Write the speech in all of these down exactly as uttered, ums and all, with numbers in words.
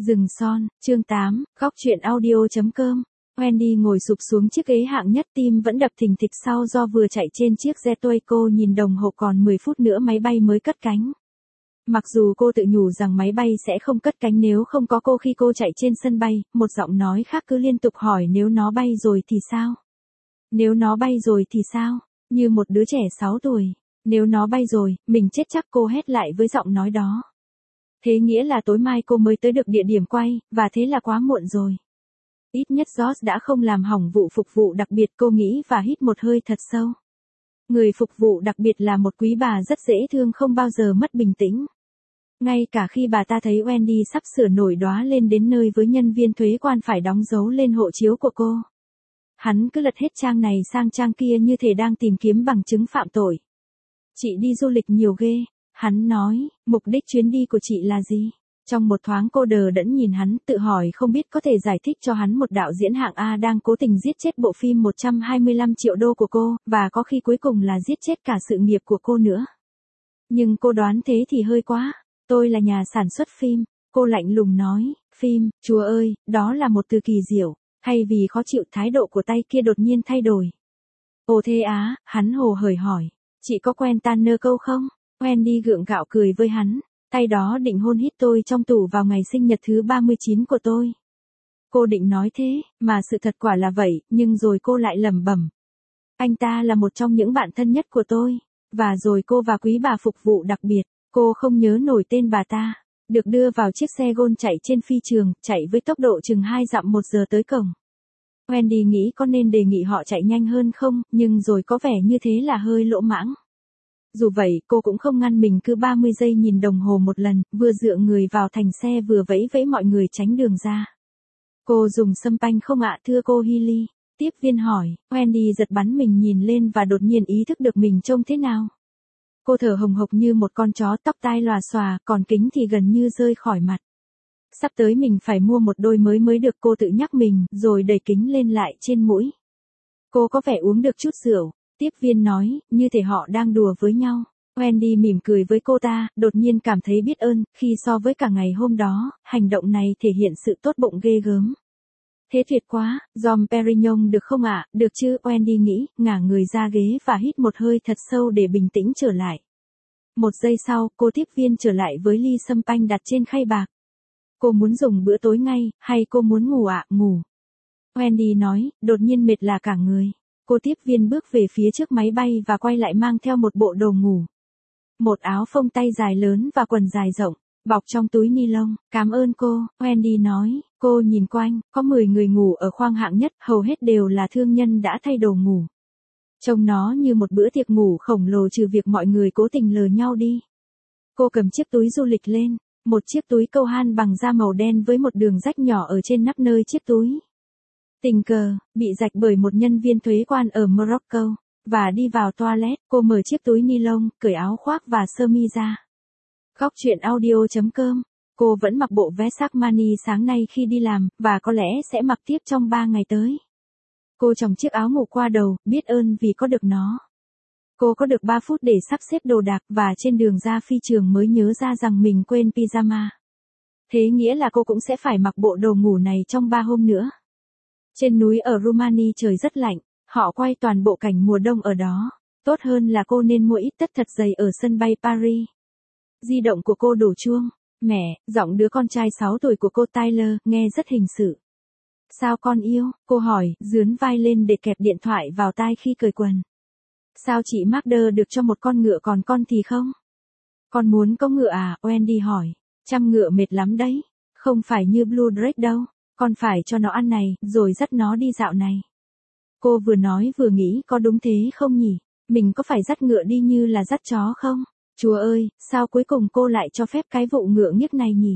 Rừng son, chương tám, góc truyện audio.com. Wendy ngồi sụp xuống chiếc ghế hạng nhất, tim vẫn đập thình thịch sau do vừa chạy trên chiếc jetway. Cô nhìn đồng hồ còn mười phút nữa máy bay mới cất cánh. Mặc dù cô tự nhủ rằng máy bay sẽ không cất cánh nếu không có cô khi cô chạy trên sân bay, một giọng nói khác cứ liên tục hỏi nếu nó bay rồi thì sao? Nếu nó bay rồi thì sao? Như một đứa trẻ sáu tuổi. Nếu nó bay rồi, mình chết chắc, cô hét lại với giọng nói đó. Thế nghĩa là tối mai cô mới tới được địa điểm quay, và thế là quá muộn rồi. Ít nhất George đã không làm hỏng vụ phục vụ đặc biệt, cô nghĩ và hít một hơi thật sâu. Người phục vụ đặc biệt là một quý bà rất dễ thương, không bao giờ mất bình tĩnh. Ngay cả khi bà ta thấy Wendy sắp sửa nổi đóa lên đến nơi với nhân viên thuế quan phải đóng dấu lên hộ chiếu của cô, hắn cứ lật hết trang này sang trang kia như thể đang tìm kiếm bằng chứng phạm tội. Chị đi du lịch nhiều ghê. Hắn nói, mục đích chuyến đi của chị là gì? Trong một thoáng cô đờ đẫn nhìn hắn, tự hỏi không biết có thể giải thích cho hắn một đạo diễn hạng A đang cố tình giết chết bộ phim một trăm hai mươi lăm triệu đô của cô, và có khi cuối cùng là giết chết cả sự nghiệp của cô nữa. Nhưng cô đoán thế thì hơi quá. Tôi là nhà sản xuất phim. Cô lạnh lùng nói, phim, chúa ơi, đó là một từ kỳ diệu. Hay vì khó chịu, thái độ của tay kia đột nhiên thay đổi. Ồ thế á, hắn hồ hởi hỏi. Chị có quen Tanner Câu không? Wendy gượng gạo cười với hắn, tay đó định hôn hít tôi trong tủ vào ngày sinh nhật thứ ba mươi chín của tôi. Cô định nói thế, mà sự thật quả là vậy, nhưng rồi cô lại lẩm bẩm. Anh ta là một trong những bạn thân nhất của tôi, và rồi cô và quý bà phục vụ đặc biệt, cô không nhớ nổi tên bà ta, được đưa vào chiếc xe gôn chạy trên phi trường, chạy với tốc độ chừng hai dặm một giờ tới cổng. Wendy nghĩ có nên đề nghị họ chạy nhanh hơn không, nhưng rồi có vẻ như thế là hơi lỗ mãng. Dù vậy, cô cũng không ngăn mình cứ ba mươi giây nhìn đồng hồ một lần, vừa dựa người vào thành xe vừa vẫy vẫy mọi người tránh đường ra. Cô dùng sâm panh không ạ thưa cô Healy? Tiếp viên hỏi. Wendy giật bắn mình nhìn lên và đột nhiên ý thức được mình trông thế nào. Cô thở hồng hộc như một con chó, tóc tai lòa xòa, còn kính thì gần như rơi khỏi mặt. Sắp tới mình phải mua một đôi mới mới được, cô tự nhắc mình, rồi đẩy kính lên lại trên mũi. Cô có vẻ uống được chút rượu. Tiếp viên nói, như thể họ đang đùa với nhau. Wendy mỉm cười với cô ta, đột nhiên cảm thấy biết ơn, khi so với cả ngày hôm đó, hành động này thể hiện sự tốt bụng ghê gớm. Thế tuyệt quá, Dom Perignon được không ạ? À? Được chứ, Wendy nghĩ, ngả người ra ghế và hít một hơi thật sâu để bình tĩnh trở lại. Một giây sau, cô tiếp viên trở lại với ly sâm panh đặt trên khay bạc. Cô muốn dùng bữa tối ngay, hay cô muốn ngủ ạ? À? Ngủ. Wendy nói, đột nhiên mệt là cả người. Cô tiếp viên bước về phía trước máy bay và quay lại mang theo một bộ đồ ngủ. Một áo phông tay dài lớn và quần dài rộng, bọc trong túi ni lông. Cảm ơn cô, Wendy nói. Cô nhìn quanh, có mười người ngủ ở khoang hạng nhất, hầu hết đều là thương nhân đã thay đồ ngủ. Trông nó như một bữa tiệc ngủ khổng lồ trừ việc mọi người cố tình lờ nhau đi. Cô cầm chiếc túi du lịch lên, một chiếc túi câu han bằng da màu đen với một đường rách nhỏ ở trên nắp nơi chiếc túi. Tình cờ, bị rạch bởi một nhân viên thuế quan ở Morocco, và đi vào toilet, cô mở chiếc túi ni lông, cởi áo khoác và sơ mi ra. Góc truyện audio.com. Cô vẫn mặc bộ vest Armani sáng nay khi đi làm, và có lẽ sẽ mặc tiếp trong ba ngày tới. Cô chồng chiếc áo ngủ qua đầu, biết ơn vì có được nó. Cô có được ba phút để sắp xếp đồ đạc, và trên đường ra phi trường mới nhớ ra rằng mình quên pyjama. Thế nghĩa là cô cũng sẽ phải mặc bộ đồ ngủ này trong ba hôm nữa. Trên núi ở Rumani trời rất lạnh, họ quay toàn bộ cảnh mùa đông ở đó. Tốt hơn là cô nên mua ít tất thật dày ở sân bay Paris. Di động của cô đổ chuông. Mẹ, giọng đứa con trai sáu tuổi của cô Tyler, nghe rất hình sự. Sao con yêu? Cô hỏi, dướn vai lên để kẹp điện thoại vào tai khi cởi quần. Sao chị Magda được cho một con ngựa còn con thì không? Con muốn có ngựa à? Wendy hỏi. Chăm ngựa mệt lắm đấy. Không phải như Blue Drake đâu. Con phải cho nó ăn này, rồi dắt nó đi dạo này. Cô vừa nói vừa nghĩ có đúng thế không nhỉ? Mình có phải dắt ngựa đi như là dắt chó không? Chúa ơi, sao cuối cùng cô lại cho phép cái vụ ngựa nghiếc này nhỉ?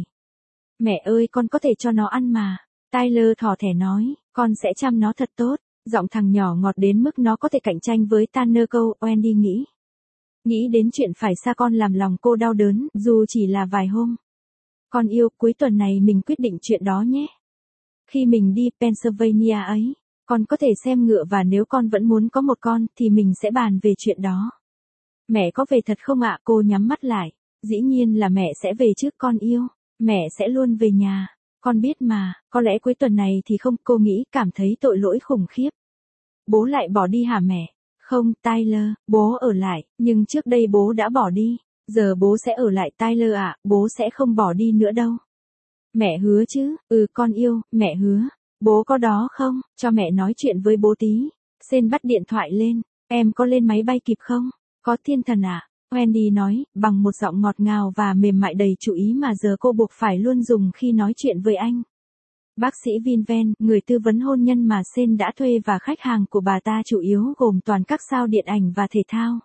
Mẹ ơi, con có thể cho nó ăn mà. Tyler thỏ thẻ nói, con sẽ chăm nó thật tốt. Giọng thằng nhỏ ngọt đến mức nó có thể cạnh tranh với Tanner Câu, Wendy nghĩ. Nghĩ đến chuyện phải xa con làm lòng cô đau đớn, dù chỉ là vài hôm. Con yêu, cuối tuần này mình quyết định chuyện đó nhé. Khi mình đi Pennsylvania ấy, con có thể xem ngựa và nếu con vẫn muốn có một con thì mình sẽ bàn về chuyện đó. Mẹ có về thật không ạ? Cô nhắm mắt lại. Dĩ nhiên là mẹ sẽ về trước con yêu. Mẹ sẽ luôn về nhà. Con biết mà, có lẽ cuối tuần này thì không, cô nghĩ cảm thấy tội lỗi khủng khiếp. Bố lại bỏ đi hả mẹ? Không, Tyler, bố ở lại, nhưng trước đây bố đã bỏ đi. Giờ bố sẽ ở lại Tyler ạ, bố sẽ không bỏ đi nữa đâu. Mẹ hứa chứ? Ừ con yêu, mẹ hứa. Bố có đó không? Cho mẹ nói chuyện với bố tí. Sen bắt điện thoại lên. Em có lên máy bay kịp không? Có thiên thần ạ. À? Wendy nói, bằng một giọng ngọt ngào và mềm mại đầy chú ý mà giờ cô buộc phải luôn dùng khi nói chuyện với anh. Bác sĩ Vinven, người tư vấn hôn nhân mà Sen đã thuê và khách hàng của bà ta chủ yếu gồm toàn các sao điện ảnh và thể thao.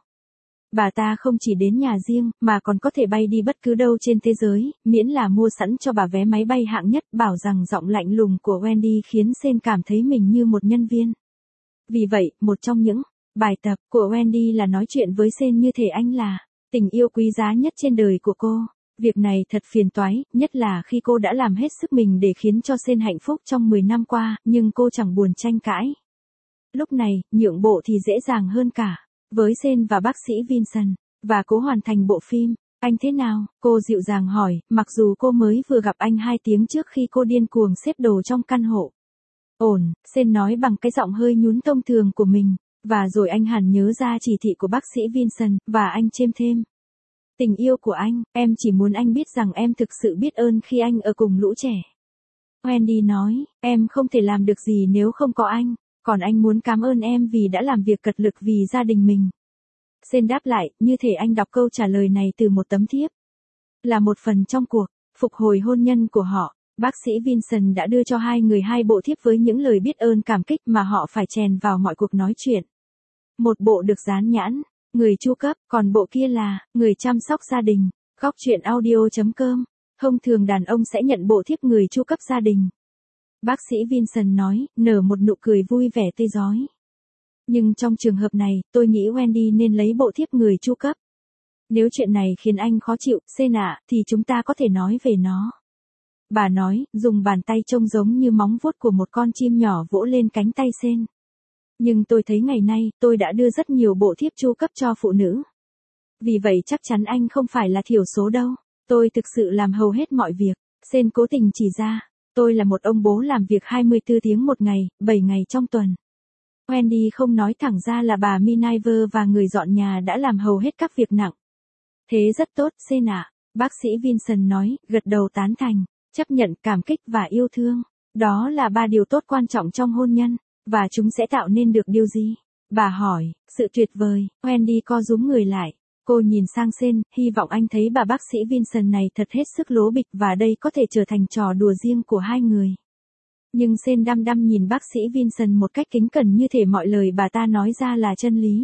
Bà ta không chỉ đến nhà riêng, mà còn có thể bay đi bất cứ đâu trên thế giới, miễn là mua sẵn cho bà vé máy bay hạng nhất. Bảo rằng giọng lạnh lùng của Wendy khiến Sen cảm thấy mình như một nhân viên. Vì vậy, một trong những bài tập của Wendy là nói chuyện với Sen như thể anh là tình yêu quý giá nhất trên đời của cô. Việc này thật phiền toái, nhất là khi cô đã làm hết sức mình để khiến cho Sen hạnh phúc trong mười năm qua, nhưng cô chẳng buồn tranh cãi. Lúc này, nhượng bộ thì dễ dàng hơn cả. Với Sen và bác sĩ Vincent, và cố hoàn thành bộ phim. Anh thế nào? Cô dịu dàng hỏi, mặc dù cô mới vừa gặp anh hai tiếng trước khi cô điên cuồng xếp đồ trong căn hộ. Ổn, Sen nói bằng cái giọng hơi nhún thông thường của mình, và rồi anh hẳn nhớ ra chỉ thị của bác sĩ Vincent, và anh chêm thêm. Tình yêu của anh, em chỉ muốn anh biết rằng em thực sự biết ơn khi anh ở cùng lũ trẻ. Wendy nói, em không thể làm được gì nếu không có anh. Còn anh muốn cảm ơn em vì đã làm việc cật lực vì gia đình mình. Sen đáp lại, như thể anh đọc câu trả lời này từ một tấm thiếp. Là một phần trong cuộc phục hồi hôn nhân của họ, bác sĩ Vincent đã đưa cho hai người hai bộ thiếp với những lời biết ơn cảm kích mà họ phải chèn vào mọi cuộc nói chuyện. Một bộ được dán nhãn, người chu cấp, còn bộ kia là, người chăm sóc gia đình. Góc truyện audio chấm com. Thông thường đàn ông sẽ nhận bộ thiếp người chu cấp gia đình. Bác sĩ Vincent nói, nở một nụ cười vui vẻ tươi rói. Nhưng trong trường hợp này, tôi nghĩ Wendy nên lấy bộ thiếp người chu cấp. Nếu chuyện này khiến anh khó chịu, Sen ạ, thì chúng ta có thể nói về nó. Bà nói, dùng bàn tay trông giống như móng vuốt của một con chim nhỏ vỗ lên cánh tay Sen. Nhưng tôi thấy ngày nay, tôi đã đưa rất nhiều bộ thiếp chu cấp cho phụ nữ. Vì vậy chắc chắn anh không phải là thiểu số đâu. Tôi thực sự làm hầu hết mọi việc. Sen cố tình chỉ ra. Tôi là một ông bố làm việc hai mươi tư tiếng một ngày, bảy ngày trong tuần. Wendy không nói thẳng ra là bà Miniver và người dọn nhà đã làm hầu hết các việc nặng. Thế rất tốt, Sen ạ. Bác sĩ Vincent nói, gật đầu tán thành, chấp nhận cảm kích và yêu thương. Đó là ba điều tốt quan trọng trong hôn nhân, và chúng sẽ tạo nên được điều gì? Bà hỏi, sự tuyệt vời. Wendy co rúm người lại. Cô nhìn sang Sen, hy vọng anh thấy bà bác sĩ Vincent này thật hết sức lố bịch và đây có thể trở thành trò đùa riêng của hai người. Nhưng Sen đăm đăm nhìn bác sĩ Vincent một cách kính cẩn như thể mọi lời bà ta nói ra là chân lý.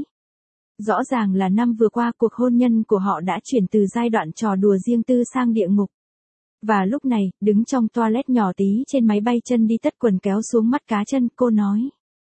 Rõ ràng là năm vừa qua cuộc hôn nhân của họ đã chuyển từ giai đoạn trò đùa riêng tư sang địa ngục. Và lúc này, đứng trong toilet nhỏ tí trên máy bay chân đi tất quần kéo xuống mắt cá chân, cô nói.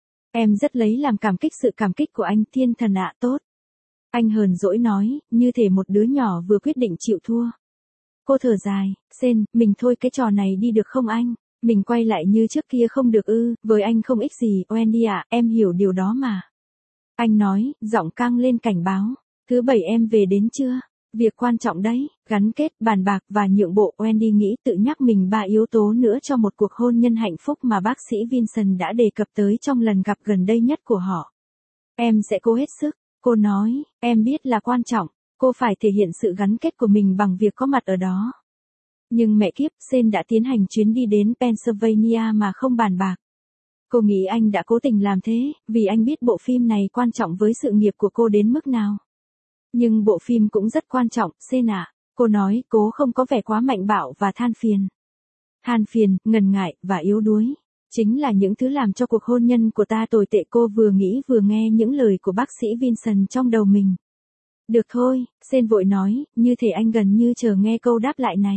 Em rất lấy làm cảm kích sự cảm kích của anh, thiên thần ạ, tốt. Anh hờn dỗi nói, như thể một đứa nhỏ vừa quyết định chịu thua. Cô thở dài, Sen, mình thôi cái trò này đi được không anh? Mình quay lại như trước kia không được ư, với anh không ích gì, Wendy ạ, em hiểu điều đó mà. Anh nói, giọng căng lên cảnh báo. Thứ bảy em về đến chưa? Việc quan trọng đấy, gắn kết, bàn bạc và nhượng bộ. Wendy nghĩ tự nhắc mình ba yếu tố nữa cho một cuộc hôn nhân hạnh phúc mà bác sĩ Vincent đã đề cập tới trong lần gặp gần đây nhất của họ. Em sẽ cố hết sức. Cô nói, em biết là quan trọng, cô phải thể hiện sự gắn kết của mình bằng việc có mặt ở đó. Nhưng mẹ kiếp, Sen đã tiến hành chuyến đi đến Pennsylvania mà không bàn bạc. Cô nghĩ anh đã cố tình làm thế, vì anh biết bộ phim này quan trọng với sự nghiệp của cô đến mức nào. Nhưng bộ phim cũng rất quan trọng, Sen ạ. Cô nói, cố không có vẻ quá mạnh bạo và than phiền. Than phiền, ngần ngại, và yếu đuối. Chính là những thứ làm cho cuộc hôn nhân của ta tồi tệ. Cô vừa nghĩ vừa nghe những lời của bác sĩ Vincent trong đầu mình. Được thôi, Sen vội nói, như thể anh gần như chờ nghe câu đáp lại này.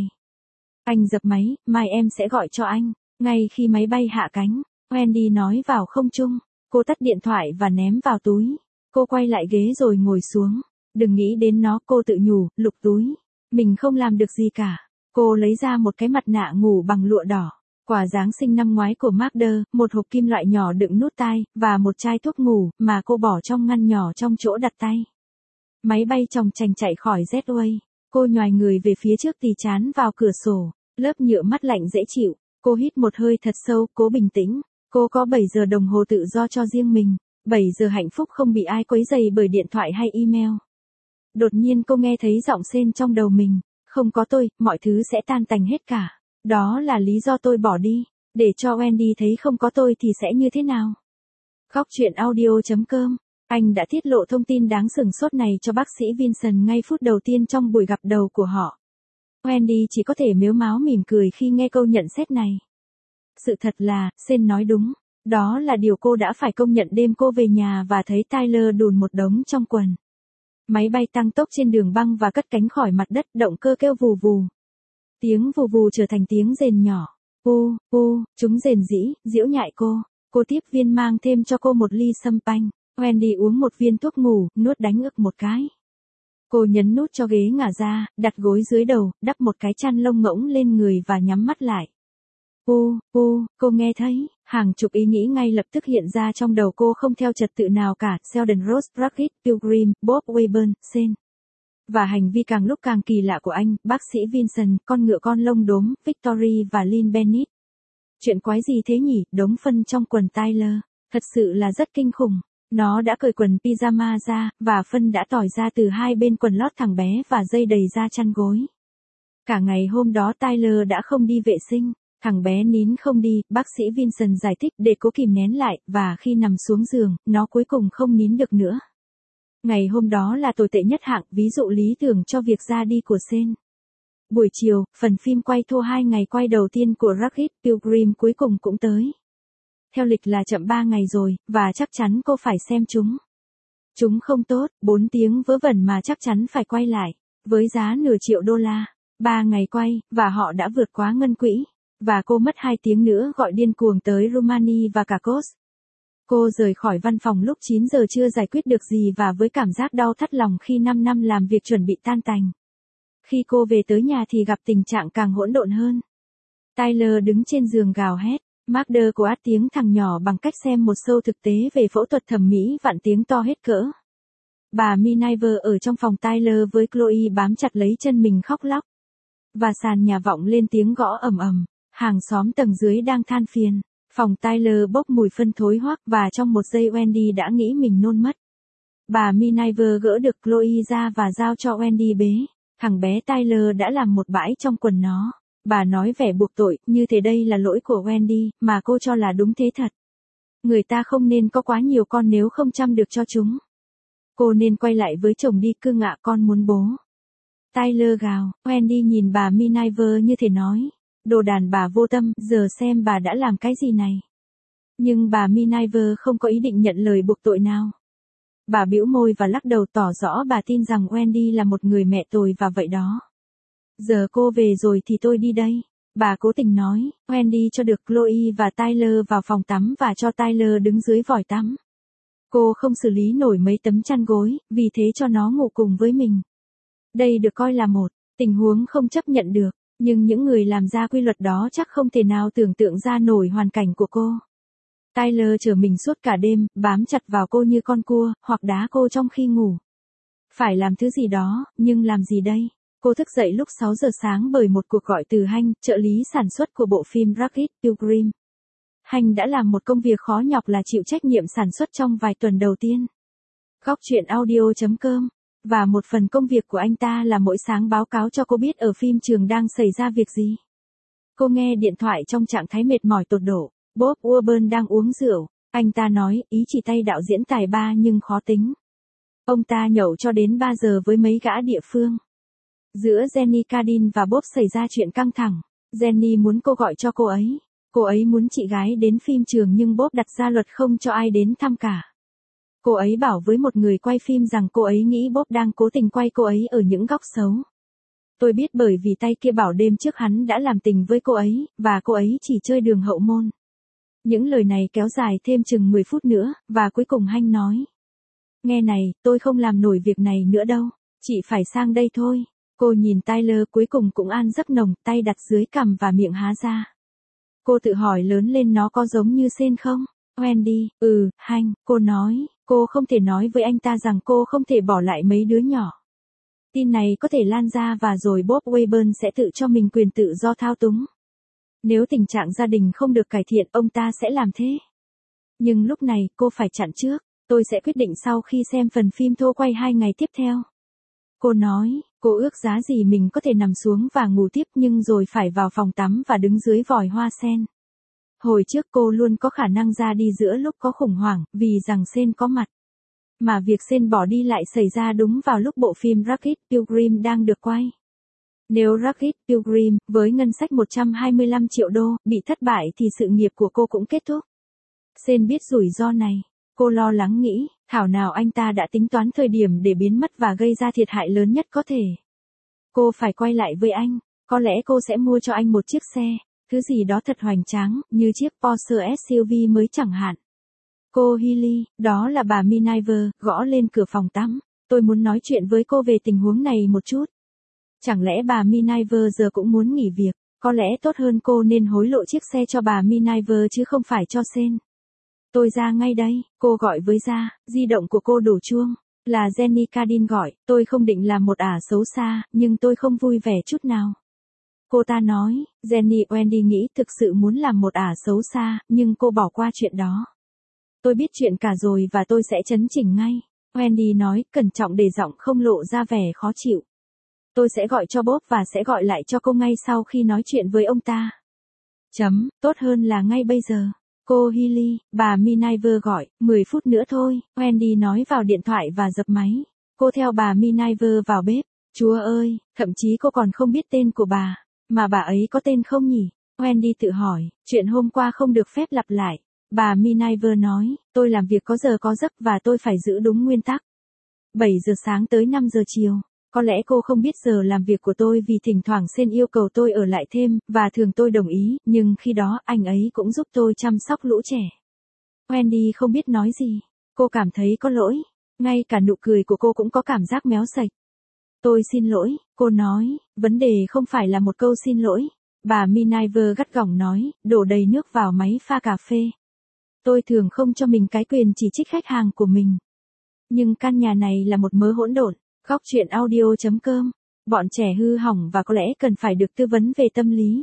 Anh dập máy, mai em sẽ gọi cho anh. Ngay khi máy bay hạ cánh, Wendy nói vào không trung. Cô tắt điện thoại và ném vào túi. Cô quay lại ghế rồi ngồi xuống. Đừng nghĩ đến nó, cô tự nhủ, lục túi. Mình không làm được gì cả. Cô lấy ra một cái mặt nạ ngủ bằng lụa đỏ. Quà Giáng sinh năm ngoái của Magda, một hộp kim loại nhỏ đựng nút tai, và một chai thuốc ngủ, mà cô bỏ trong ngăn nhỏ trong chỗ đặt tay. Máy bay chòng chành chạy khỏi Z-Way. Cô nhoài người về phía trước tì chán vào cửa sổ. Lớp nhựa mắt lạnh dễ chịu. Cô hít một hơi thật sâu, cố bình tĩnh. Cô có bảy giờ đồng hồ tự do cho riêng mình. bảy giờ hạnh phúc không bị ai quấy rầy bởi điện thoại hay email. Đột nhiên cô nghe thấy giọng Sên trong đầu mình. Không có tôi, mọi thứ sẽ tan tành hết cả. Đó là lý do tôi bỏ đi. Để cho Wendy thấy không có tôi thì sẽ như thế nào? Góc chuyện audio chấm com. Anh đã tiết lộ thông tin đáng sửng sốt này cho bác sĩ Vincent ngay phút đầu tiên trong buổi gặp đầu của họ. Wendy chỉ có thể mếu máo mỉm cười khi nghe câu nhận xét này. Sự thật là, Sên nói đúng. Đó là điều cô đã phải công nhận đêm cô về nhà và thấy Tyler đùn một đống trong quần. Máy bay tăng tốc trên đường băng và cất cánh khỏi mặt đất, động cơ kêu vù vù. Tiếng vù vù trở thành tiếng rền nhỏ. U, u, chúng rền rĩ, giễu nhại cô. Cô tiếp viên mang thêm cho cô một ly sâm panh. Wendy uống một viên thuốc ngủ, nuốt đánh ực một cái. Cô nhấn nút cho ghế ngả ra, đặt gối dưới đầu, đắp một cái chăn lông ngỗng lên người và nhắm mắt lại. U, u, cô nghe thấy, hàng chục ý nghĩ ngay lập tức hiện ra trong đầu cô không theo trật tự nào cả. Sheldon Rose, Brackett, Pilgrim, Bob Wayburn, Sen. Và hành vi càng lúc càng kỳ lạ của anh, bác sĩ Vincent, con ngựa con lông đốm, Victory và Lynn Bennett. Chuyện quái gì thế nhỉ, đống phân trong quần Tyler, thật sự là rất kinh khủng. Nó đã cởi quần pyjama ra, và phân đã tỏi ra từ hai bên quần lót thằng bé và dây đầy ra chăn gối. Cả ngày hôm đó Tyler đã không đi vệ sinh, thằng bé nín không đi, bác sĩ Vincent giải thích để cố kìm nén lại, và khi nằm xuống giường, nó cuối cùng không nín được nữa. Ngày hôm đó là tồi tệ nhất hạng, ví dụ lý tưởng cho việc ra đi của Sen. Buổi chiều, phần phim quay thua hai ngày quay đầu tiên của Brackett, Pilgrim cuối cùng cũng tới. Theo lịch là chậm ba ngày rồi, và chắc chắn cô phải xem chúng. Chúng không tốt, bốn tiếng vớ vẩn mà chắc chắn phải quay lại, với giá nửa triệu đô la. Ba ngày quay, và họ đã vượt quá ngân quỹ. Và cô mất hai tiếng nữa gọi điên cuồng tới Rumani và cả Kos. Cô rời khỏi văn phòng lúc chín giờ chưa giải quyết được gì và với cảm giác đau thắt lòng khi năm năm làm việc chuẩn bị tan tành. Khi cô về tới nhà thì gặp tình trạng càng hỗn độn hơn. Tyler đứng trên giường gào hét. Magda cô át tiếng thằng nhỏ bằng cách xem một show thực tế về phẫu thuật thẩm mỹ vặn tiếng to hết cỡ. Bà Miniver ở trong phòng Tyler với Chloe bám chặt lấy chân mình khóc lóc. Và sàn nhà vọng lên tiếng gõ ầm ầm. Hàng xóm tầng dưới đang than phiền. Phòng Tyler bốc mùi phân thối hoắc và trong một giây Wendy đã nghĩ mình nôn mất. Bà Miniver gỡ được Chloe ra và giao cho Wendy bế. Thằng bé Tyler đã làm một bãi trong quần nó. Bà nói vẻ buộc tội, như thế đây là lỗi của Wendy, mà cô cho là đúng thế thật. Người ta không nên có quá nhiều con nếu không chăm được cho chúng. Cô nên quay lại với chồng đi, cưng ạ, con muốn bố. Tyler gào, Wendy nhìn bà Miniver như thể nói. Đồ đàn bà vô tâm, giờ xem bà đã làm cái gì này. Nhưng bà Miniver không có ý định nhận lời buộc tội nào. Bà bĩu môi và lắc đầu tỏ rõ bà tin rằng Wendy là một người mẹ tồi và vậy đó. Giờ cô về rồi thì tôi đi đây. Bà cố tình nói, Wendy cho được Chloe và Tyler vào phòng tắm và cho Tyler đứng dưới vòi tắm. Cô không xử lý nổi mấy tấm chăn gối, vì thế cho nó ngủ cùng với mình. Đây được coi là một tình huống không chấp nhận được, nhưng những người làm ra quy luật đó chắc không thể nào tưởng tượng ra nổi hoàn cảnh của cô. Tyler chờ mình suốt cả đêm, bám chặt vào cô như con cua, hoặc đá cô trong khi ngủ. Phải làm thứ gì đó, nhưng làm gì đây? Cô thức dậy lúc sáu giờ sáng bởi một cuộc gọi từ Hank, trợ lý sản xuất của bộ phim Brackett, Pilgrim. Hank đã làm một công việc khó nhọc là chịu trách nhiệm sản xuất trong vài tuần đầu tiên. Góc chuyện audio chấm com. Và một phần công việc của anh ta là mỗi sáng báo cáo cho cô biết ở phim trường đang xảy ra việc gì. Cô nghe điện thoại trong trạng thái mệt mỏi tột độ. Bob Wayburn đang uống rượu. Anh ta nói, ý chỉ tay đạo diễn tài ba nhưng khó tính. Ông ta nhậu cho đến ba giờ với mấy gã địa phương. Giữa Jenny Cardin và Bob xảy ra chuyện căng thẳng. Jenny muốn cô gọi cho cô ấy. Cô ấy muốn chị gái đến phim trường nhưng Bob đặt ra luật không cho ai đến thăm cả. Cô ấy bảo với một người quay phim rằng cô ấy nghĩ Bob đang cố tình quay cô ấy ở những góc xấu. Tôi biết bởi vì tay kia bảo đêm trước hắn đã làm tình với cô ấy, và cô ấy chỉ chơi đường hậu môn. Những lời này kéo dài thêm chừng mười phút nữa, và cuối cùng Hank nói. Nghe này, tôi không làm nổi việc này nữa đâu, chị phải sang đây thôi. Cô nhìn Tyler cuối cùng cũng an giấc nồng, tay đặt dưới cằm và miệng há ra. Cô tự hỏi lớn lên nó có giống như Sen không? Wendy, ừ, Hank, cô nói, cô không thể nói với anh ta rằng cô không thể bỏ lại mấy đứa nhỏ. Tin này có thể lan ra và rồi Bob Wayburn sẽ tự cho mình quyền tự do thao túng. Nếu tình trạng gia đình không được cải thiện ông ta sẽ làm thế. Nhưng lúc này cô phải chặn trước, tôi sẽ quyết định sau khi xem phần phim thô quay hai ngày tiếp theo. Cô nói, cô ước giá gì mình có thể nằm xuống và ngủ tiếp nhưng rồi phải vào phòng tắm và đứng dưới vòi hoa sen. Hồi trước cô luôn có khả năng ra đi giữa lúc có khủng hoảng, vì rằng Sen có mặt. Mà việc Sen bỏ đi lại xảy ra đúng vào lúc bộ phim Rocket Pilgrim đang được quay. Nếu Rocket Pilgrim, với ngân sách một trăm hai mươi lăm triệu đô, bị thất bại thì sự nghiệp của cô cũng kết thúc. Sen biết rủi ro này. Cô lo lắng nghĩ, thảo nào anh ta đã tính toán thời điểm để biến mất và gây ra thiệt hại lớn nhất có thể. Cô phải quay lại với anh, có lẽ cô sẽ mua cho anh một chiếc xe, thứ gì đó thật hoành tráng, như chiếc Porsche ét u vê mới chẳng hạn. Cô Hilly, đó là bà Miniver, gõ lên cửa phòng tắm. Tôi muốn nói chuyện với cô về tình huống này một chút. Chẳng lẽ bà Miniver giờ cũng muốn nghỉ việc, có lẽ tốt hơn cô nên hối lộ chiếc xe cho bà Miniver chứ không phải cho Sen. Tôi ra ngay đây, cô gọi với ra, di động của cô đổ chuông. Là Jenny Cardin gọi, tôi không định làm một ả xấu xa, nhưng tôi không vui vẻ chút nào. Cô ta nói, Jenny Wendy nghĩ thực sự muốn làm một ả xấu xa, nhưng cô bỏ qua chuyện đó. Tôi biết chuyện cả rồi và tôi sẽ chấn chỉnh ngay. Wendy nói, cẩn trọng để giọng không lộ ra vẻ khó chịu. Tôi sẽ gọi cho Bob và sẽ gọi lại cho cô ngay sau khi nói chuyện với ông ta. Chấm, tốt hơn là ngay bây giờ. Cô Hilly, bà Miniver gọi, mười phút nữa thôi, Wendy nói vào điện thoại và dập máy. Cô theo bà Miniver vào bếp. Chúa ơi, thậm chí cô còn không biết tên của bà. Mà bà ấy có tên không nhỉ? Wendy tự hỏi, chuyện hôm qua không được phép lặp lại. Bà Miniver nói, tôi làm việc có giờ có giấc và tôi phải giữ đúng nguyên tắc. bảy giờ sáng tới năm giờ chiều. Có lẽ cô không biết giờ làm việc của tôi vì thỉnh thoảng Sen yêu cầu tôi ở lại thêm, và thường tôi đồng ý, nhưng khi đó anh ấy cũng giúp tôi chăm sóc lũ trẻ. Wendy không biết nói gì. Cô cảm thấy có lỗi. Ngay cả nụ cười của cô cũng có cảm giác méo sạch. Tôi xin lỗi, cô nói, vấn đề không phải là một câu xin lỗi. Bà Miniver gắt gỏng nói, đổ đầy nước vào máy pha cà phê. Tôi thường không cho mình cái quyền chỉ trích khách hàng của mình. Nhưng căn nhà này là một mớ hỗn độn. Góc chuyện audio chấm com. Bọn trẻ hư hỏng và có lẽ cần phải được tư vấn về tâm lý.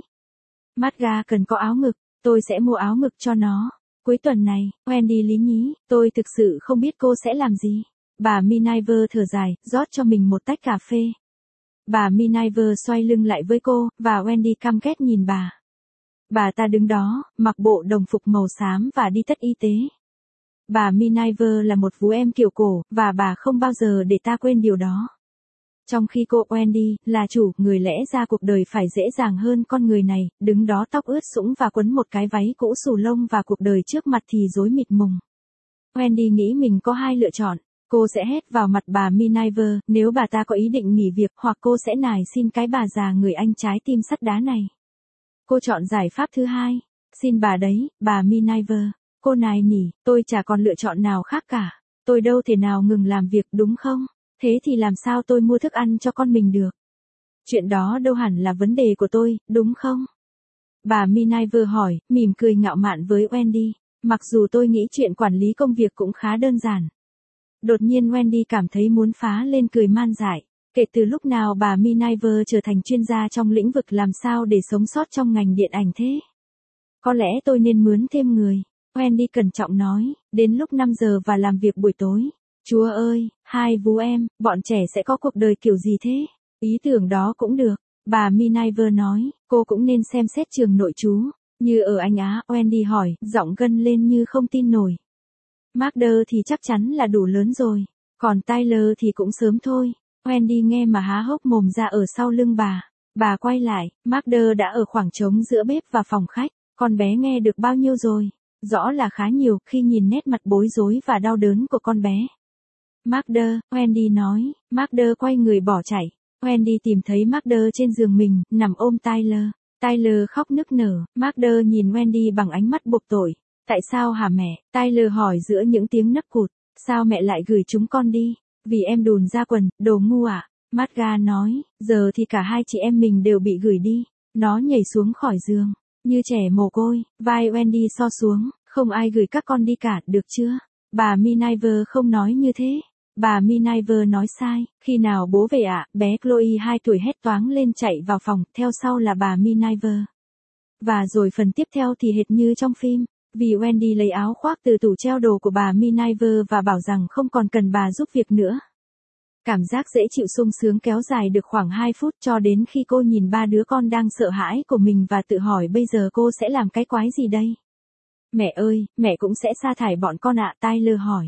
Marga cần có áo ngực, tôi sẽ mua áo ngực cho nó. Cuối tuần này, Wendy lý nhí, tôi thực sự không biết cô sẽ làm gì. Bà Miniver thở dài, rót cho mình một tách cà phê. Bà Miniver xoay lưng lại với cô, và Wendy căm ghét nhìn bà. Bà ta đứng đó, mặc bộ đồng phục màu xám và đi tất y tế. Bà Miniver là một vú em kiểu cổ, và bà không bao giờ để ta quên điều đó. Trong khi cô Wendy, là chủ, người lẽ ra cuộc đời phải dễ dàng hơn con người này, đứng đó tóc ướt sũng và quấn một cái váy cũ xù lông và cuộc đời trước mặt thì rối mịt mùng. Wendy nghĩ mình có hai lựa chọn. Cô sẽ hét vào mặt bà Miniver, nếu bà ta có ý định nghỉ việc, hoặc cô sẽ nài xin cái bà già người Anh trái tim sắt đá này. Cô chọn giải pháp thứ hai. Xin bà đấy, bà Miniver. Cô nài nỉ, tôi chả còn lựa chọn nào khác cả. Tôi đâu thể nào ngừng làm việc, đúng không? Thế thì làm sao tôi mua thức ăn cho con mình được? Chuyện đó đâu hẳn là vấn đề của tôi, đúng không? Bà Miniver hỏi, mỉm cười ngạo mạn với Wendy. Mặc dù tôi nghĩ chuyện quản lý công việc cũng khá đơn giản. Đột nhiên Wendy cảm thấy muốn phá lên cười man dại. Kể từ lúc nào bà Miniver trở thành chuyên gia trong lĩnh vực làm sao để sống sót trong ngành điện ảnh thế? Có lẽ tôi nên mướn thêm người. Wendy cẩn trọng nói, đến lúc năm giờ và làm việc buổi tối. Chúa ơi, hai vú em, bọn trẻ sẽ có cuộc đời kiểu gì thế? Ý tưởng đó cũng được. Bà Miniver nói, cô cũng nên xem xét trường nội trú. Như ở Anh Á, Wendy hỏi, giọng gân lên như không tin nổi. Marder thì chắc chắn là đủ lớn rồi. Còn Tyler thì cũng sớm thôi. Wendy nghe mà há hốc mồm ra ở sau lưng bà. Bà quay lại, Marder đã ở khoảng trống giữa bếp và phòng khách. Con bé nghe được bao nhiêu rồi? Rõ là khá nhiều khi nhìn nét mặt bối rối và đau đớn của con bé. Marder, Wendy nói, Marder quay người bỏ chạy. Wendy tìm thấy Marder trên giường mình, nằm ôm Tyler. Tyler khóc nức nở, Marder nhìn Wendy bằng ánh mắt buộc tội. Tại sao hả mẹ? Tyler hỏi giữa những tiếng nấc cụt. Sao mẹ lại gửi chúng con đi? Vì em đùn ra quần, đồ ngu à? Marga nói, giờ thì cả hai chị em mình đều bị gửi đi. Nó nhảy xuống khỏi giường. Như trẻ mồ côi, vai Wendy so xuống, không ai gửi các con đi cả, được chưa? Bà Miniver không nói như thế. Bà Miniver nói sai, khi nào bố về ạ? À? Bé Chloe hai tuổi hét toáng lên chạy vào phòng, theo sau là bà Miniver. Và rồi phần tiếp theo thì hệt như trong phim, vì Wendy lấy áo khoác từ tủ treo đồ của bà Miniver và bảo rằng không còn cần bà giúp việc nữa. Cảm giác dễ chịu sung sướng kéo dài được khoảng hai phút cho đến khi cô nhìn ba đứa con đang sợ hãi của mình và tự hỏi bây giờ cô sẽ làm cái quái gì đây? Mẹ ơi, mẹ cũng sẽ sa thải bọn con ạ, Tyler hỏi.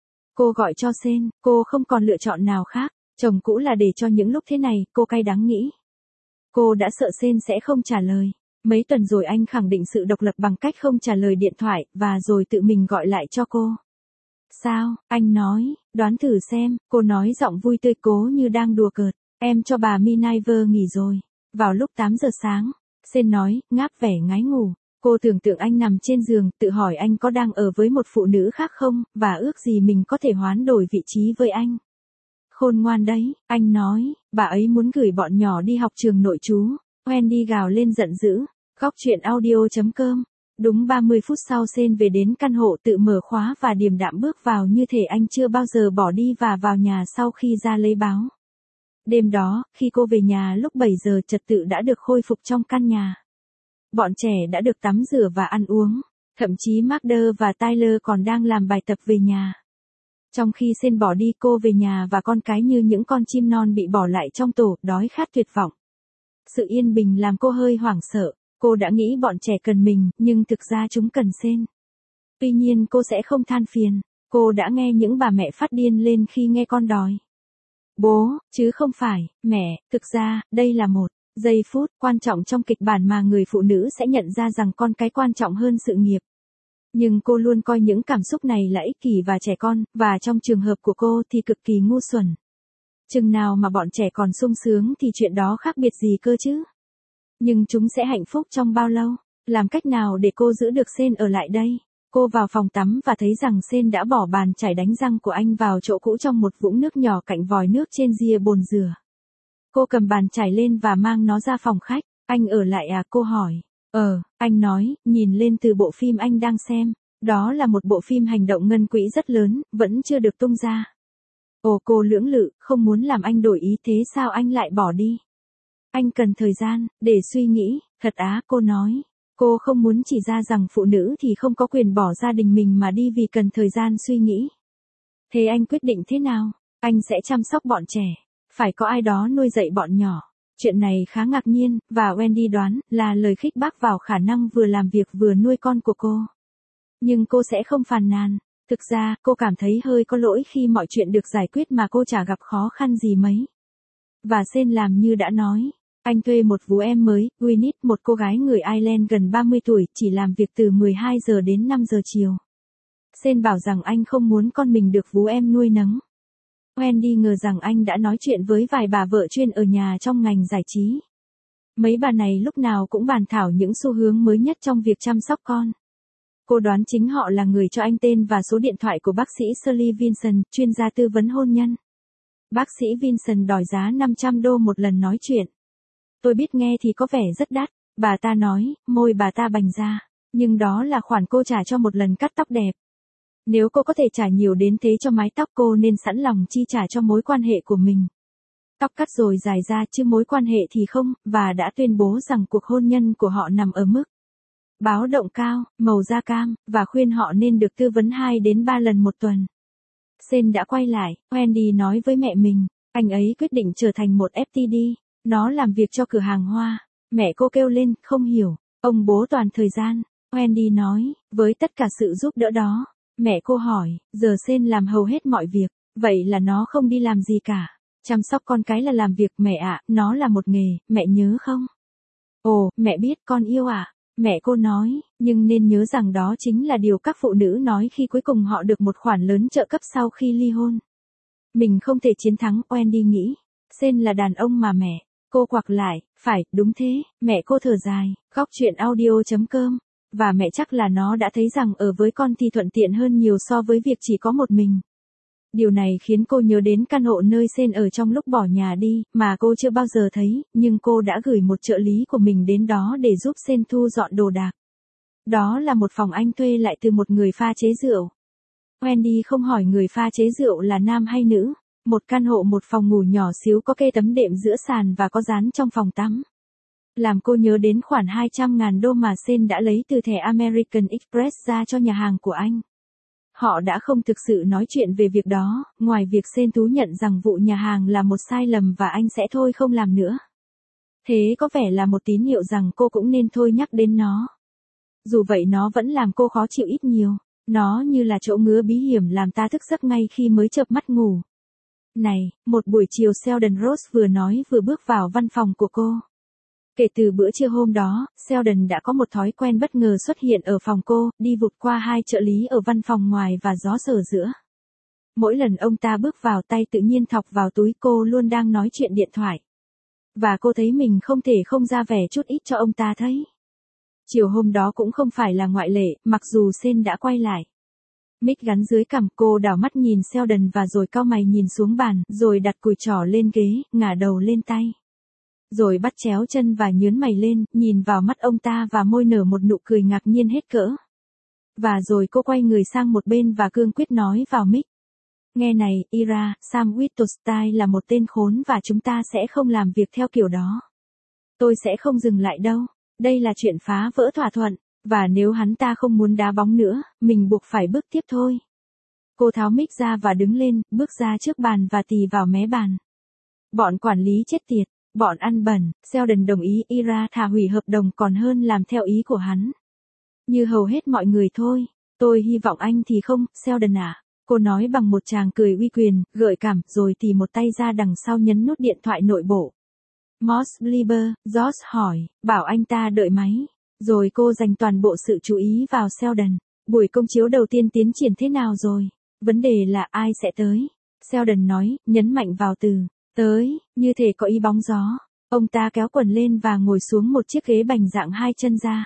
Cô gọi cho Shane, cô không còn lựa chọn nào khác, chồng cũ là để cho những lúc thế này, cô cay đắng nghĩ. Cô đã sợ Shane sẽ không trả lời. Mấy tuần rồi anh khẳng định sự độc lập bằng cách không trả lời điện thoại, và rồi tự mình gọi lại cho cô. Sao, anh nói, đoán thử xem, cô nói giọng vui tươi cố như đang đùa cợt. Em cho bà Miniver nghỉ rồi. Vào lúc tám giờ sáng, Shane nói, ngáp vẻ ngái ngủ. Cô tưởng tượng anh nằm trên giường, tự hỏi anh có đang ở với một phụ nữ khác không, và ước gì mình có thể hoán đổi vị trí với anh. Khôn ngoan đấy, anh nói, bà ấy muốn gửi bọn nhỏ đi học trường nội trú. Wendy gào lên giận dữ. Góc chuyện audio chấm com. Đúng ba mươi phút sau Shane về đến căn hộ tự mở khóa và điềm đạm bước vào như thể anh chưa bao giờ bỏ đi và vào nhà sau khi ra lấy báo. Đêm đó, khi cô về nhà lúc bảy giờ trật tự đã được khôi phục trong căn nhà. Bọn trẻ đã được tắm rửa và ăn uống. Thậm chí Marder và Tyler còn đang làm bài tập về nhà. Trong khi Shane bỏ đi cô về nhà và con cái như những con chim non bị bỏ lại trong tổ, đói khát tuyệt vọng. Sự yên bình làm cô hơi hoảng sợ. Cô đã nghĩ bọn trẻ cần mình, nhưng thực ra chúng cần Shane. Tuy nhiên cô sẽ không than phiền. Cô đã nghe những bà mẹ phát điên lên khi nghe con đòi. Bố, chứ không phải, mẹ, thực ra, đây là một giây phút quan trọng trong kịch bản mà người phụ nữ sẽ nhận ra rằng con cái quan trọng hơn sự nghiệp. Nhưng cô luôn coi những cảm xúc này là ích kỷ và trẻ con, và trong trường hợp của cô thì cực kỳ ngu xuẩn. Chừng nào mà bọn trẻ còn sung sướng thì chuyện đó khác biệt gì cơ chứ? Nhưng chúng sẽ hạnh phúc trong bao lâu? Làm cách nào để cô giữ được Shane ở lại đây? Cô vào phòng tắm và thấy rằng Shane đã bỏ bàn chải đánh răng của anh vào chỗ cũ trong một vũng nước nhỏ cạnh vòi nước trên ria bồn rửa. Cô cầm bàn chải lên và mang nó ra phòng khách. Anh ở lại à? Cô hỏi. Ờ, anh nói, nhìn lên từ bộ phim anh đang xem. Đó là một bộ phim hành động ngân quỹ rất lớn, vẫn chưa được tung ra. Ồ, cô lưỡng lự, không muốn làm anh đổi ý, thế sao anh lại bỏ đi? Anh cần thời gian, để suy nghĩ, thật á, cô nói. Cô không muốn chỉ ra rằng phụ nữ thì không có quyền bỏ gia đình mình mà đi vì cần thời gian suy nghĩ. Thế anh quyết định thế nào? Anh sẽ chăm sóc bọn trẻ. Phải có ai đó nuôi dạy bọn nhỏ. Chuyện này khá ngạc nhiên, và Wendy đoán là lời khích bác vào khả năng vừa làm việc vừa nuôi con của cô. Nhưng cô sẽ không phàn nàn. Thực ra, cô cảm thấy hơi có lỗi khi mọi chuyện được giải quyết mà cô chả gặp khó khăn gì mấy. Và Shane làm như đã nói. Anh thuê một vú em mới, Gwyneth, một cô gái người Ireland gần ba mươi tuổi, chỉ làm việc từ mười hai giờ đến năm giờ chiều. Shane bảo rằng anh không muốn con mình được vú em nuôi nấng. Wendy ngờ rằng anh đã nói chuyện với vài bà vợ chuyên ở nhà trong ngành giải trí. Mấy bà này lúc nào cũng bàn thảo những xu hướng mới nhất trong việc chăm sóc con. Cô đoán chính họ là người cho anh tên và số điện thoại của bác sĩ Shirley Vinson, chuyên gia tư vấn hôn nhân. Bác sĩ Vinson đòi giá năm trăm đô một lần nói chuyện. Tôi biết nghe thì có vẻ rất đắt, bà ta nói, môi bà ta bành ra. Nhưng đó là khoản cô trả cho một lần cắt tóc đẹp. Nếu cô có thể trả nhiều đến thế cho mái tóc cô nên sẵn lòng chi trả cho mối quan hệ của mình. Tóc cắt rồi dài ra chứ mối quan hệ thì không, và đã tuyên bố rằng cuộc hôn nhân của họ nằm ở mức báo động cao, màu da cam, và khuyên họ nên được tư vấn hai đến ba lần một tuần. Shane đã quay lại, Wendy nói với mẹ mình, anh ấy quyết định trở thành một ép tê đê, nó làm việc cho cửa hàng hoa. Mẹ cô kêu lên, không hiểu, ông bố toàn thời gian. Wendy nói, với tất cả sự giúp đỡ đó. Mẹ cô hỏi, giờ Shane làm hầu hết mọi việc, vậy là nó không đi làm gì cả. Chăm sóc con cái là làm việc, mẹ ạ, nó là một nghề, mẹ nhớ không? Ồ, mẹ biết, con yêu ạ. À? Mẹ cô nói, nhưng nên nhớ rằng đó chính là điều các phụ nữ nói khi cuối cùng họ được một khoản lớn trợ cấp sau khi ly hôn. Mình không thể chiến thắng, Wendy nghĩ. Shane là đàn ông mà mẹ. Cô quặc lại, phải, đúng thế, mẹ cô thở dài, góc chuyện audio chấm com. Và mẹ chắc là nó đã thấy rằng ở với con thì thuận tiện hơn nhiều so với việc chỉ có một mình. Điều này khiến cô nhớ đến căn hộ nơi Shane ở trong lúc bỏ nhà đi, mà cô chưa bao giờ thấy, nhưng cô đã gửi một trợ lý của mình đến đó để giúp Shane thu dọn đồ đạc. Đó là một phòng anh thuê lại từ một người pha chế rượu. Wendy không hỏi người pha chế rượu là nam hay nữ. Một căn hộ một phòng ngủ nhỏ xíu có kê tấm đệm giữa sàn và có dán trong phòng tắm. Làm cô nhớ đến khoản hai trăm ngàn đô mà Sen đã lấy từ thẻ American Express ra cho nhà hàng của anh. Họ đã không thực sự nói chuyện về việc đó, ngoài việc Sen thú nhận rằng vụ nhà hàng là một sai lầm và anh sẽ thôi không làm nữa. Thế có vẻ là một tín hiệu rằng cô cũng nên thôi nhắc đến nó. Dù vậy nó vẫn làm cô khó chịu ít nhiều. Nó như là chỗ ngứa bí hiểm làm ta thức giấc ngay khi mới chợp mắt ngủ. Này, một buổi chiều Sheldon Rose vừa nói vừa bước vào văn phòng của cô. Kể từ bữa trưa hôm đó, Sheldon đã có một thói quen bất ngờ xuất hiện ở phòng cô, đi vụt qua hai trợ lý ở văn phòng ngoài và gió sở giữa. Mỗi lần ông ta bước vào tay tự nhiên thọc vào túi cô luôn đang nói chuyện điện thoại. Và cô thấy mình không thể không ra vẻ chút ít cho ông ta thấy. Chiều hôm đó cũng không phải là ngoại lệ, mặc dù Sen đã quay lại. Mic gắn dưới cằm, cô đảo mắt nhìn Sheldon và rồi cau mày nhìn xuống bàn, rồi đặt cùi trỏ lên ghế, ngả đầu lên tay. Rồi bắt chéo chân và nhướn mày lên, nhìn vào mắt ông ta và môi nở một nụ cười ngạc nhiên hết cỡ. Và rồi cô quay người sang một bên và cương quyết nói vào mic. Nghe này, Ira, Sam Whittlestyle là một tên khốn và chúng ta sẽ không làm việc theo kiểu đó. Tôi sẽ không dừng lại đâu. Đây là chuyện phá vỡ thỏa thuận, và nếu hắn ta không muốn đá bóng nữa, mình buộc phải bước tiếp thôi. Cô tháo mic ra và đứng lên, bước ra trước bàn và tì vào mé bàn. Bọn quản lý chết tiệt, bọn ăn bẩn, Sheldon đồng ý Ira thà hủy hợp đồng còn hơn làm theo ý của hắn. Như hầu hết mọi người thôi, tôi hy vọng anh thì không, Sheldon à. Cô nói bằng một tràng cười uy quyền, gợi cảm, rồi tì một tay ra đằng sau nhấn nút điện thoại nội bộ. Moss Lieber, George hỏi, bảo anh ta đợi máy. Rồi cô dành toàn bộ sự chú ý vào Sheldon. Buổi công chiếu đầu tiên tiến triển thế nào rồi? Vấn đề là ai sẽ tới? Sheldon nói, nhấn mạnh vào từ, tới, như thể có ý bóng gió. Ông ta kéo quần lên và ngồi xuống một chiếc ghế bành dạng hai chân ra.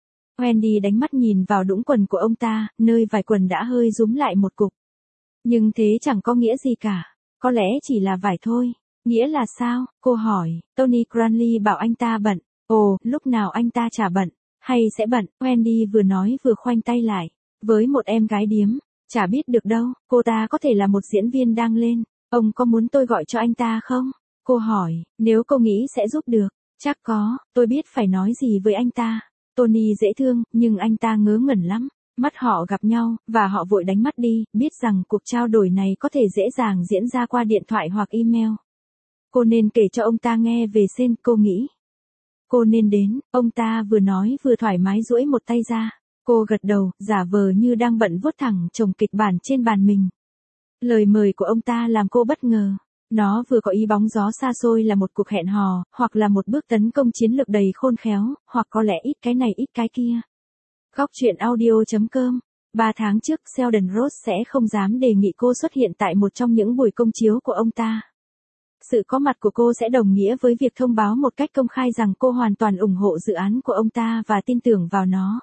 Wendy đánh mắt nhìn vào đũng quần của ông ta, nơi vải quần đã hơi rúm lại một cục. Nhưng thế chẳng có nghĩa gì cả. Có lẽ chỉ là vải thôi. Nghĩa là sao? Cô hỏi. Tony Cranley bảo anh ta bận. Ồ, lúc nào anh ta chả bận. Hay sẽ bận. Wendy vừa nói vừa khoanh tay lại. Với một em gái điếm. Chả biết được đâu. Cô ta có thể là một diễn viên đang lên. Ông có muốn tôi gọi cho anh ta không? Cô hỏi. Nếu cô nghĩ sẽ giúp được. Chắc có. Tôi biết phải nói gì với anh ta. Tony dễ thương, nhưng anh ta ngớ ngẩn lắm. Mắt họ gặp nhau, và họ vội đánh mắt đi, biết rằng cuộc trao đổi này có thể dễ dàng diễn ra qua điện thoại hoặc email. Cô nên kể cho ông ta nghe về Sen, cô nghĩ. Cô nên đến, ông ta vừa nói vừa thoải mái duỗi một tay ra. Cô gật đầu, giả vờ như đang bận vuốt thẳng chồng kịch bản trên bàn mình. Lời mời của ông ta làm cô bất ngờ. Nó vừa có ý bóng gió xa xôi là một cuộc hẹn hò, hoặc là một bước tấn công chiến lược đầy khôn khéo, hoặc có lẽ ít cái này ít cái kia. Góc truyện audio chấm com. Ba tháng trước, Sheldon Rose sẽ không dám đề nghị cô xuất hiện tại một trong những buổi công chiếu của ông ta. Sự có mặt của cô sẽ đồng nghĩa với việc thông báo một cách công khai rằng cô hoàn toàn ủng hộ dự án của ông ta và tin tưởng vào nó.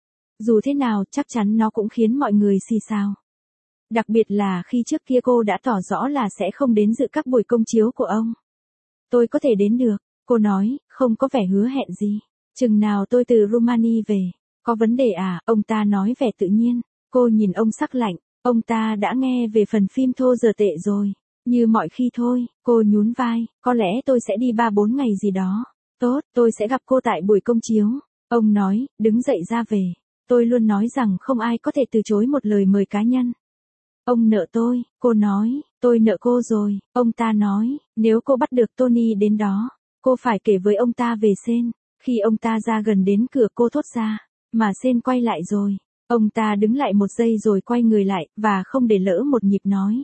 Dù thế nào, chắc chắn nó cũng khiến mọi người xì xào. Đặc biệt là khi trước kia cô đã tỏ rõ là sẽ không đến dự các buổi công chiếu của ông. Tôi có thể đến được, cô nói, không có vẻ hứa hẹn gì. Chừng nào tôi từ Rumani về. Có vấn đề à, ông ta nói vẻ tự nhiên. Cô nhìn ông sắc lạnh, ông ta đã nghe về phần phim thô giờ tệ rồi. Như mọi khi thôi, cô nhún vai, có lẽ tôi sẽ đi ba bốn ngày gì đó. Tốt, tôi sẽ gặp cô tại buổi công chiếu. Ông nói, đứng dậy ra về. Tôi luôn nói rằng không ai có thể từ chối một lời mời cá nhân. Ông nợ tôi, cô nói, tôi nợ cô rồi. Ông ta nói, nếu cô bắt được Tony đến đó, cô phải kể với ông ta về Sen. Khi ông ta ra gần đến cửa cô thốt ra, mà Sen quay lại rồi. Ông ta đứng lại một giây rồi quay người lại, và không để lỡ một nhịp nói.